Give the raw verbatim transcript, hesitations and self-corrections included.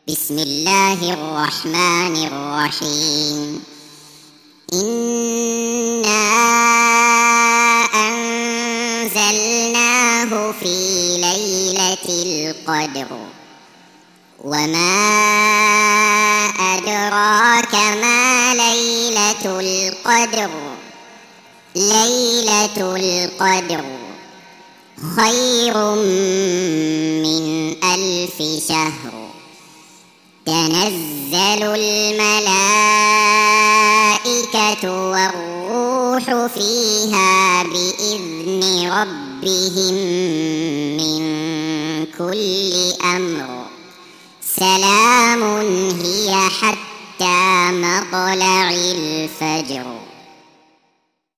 بسم الله الرحمن الرحيم. إنا أنزلناه في ليلة القدر وما أدراك ما ليلة القدر ليلة القدر خير من ألف شهر. تنزل الملائكة والروح فيها بإذن ربهم من كل أمر. سلام هي حتى مطلع الفجر.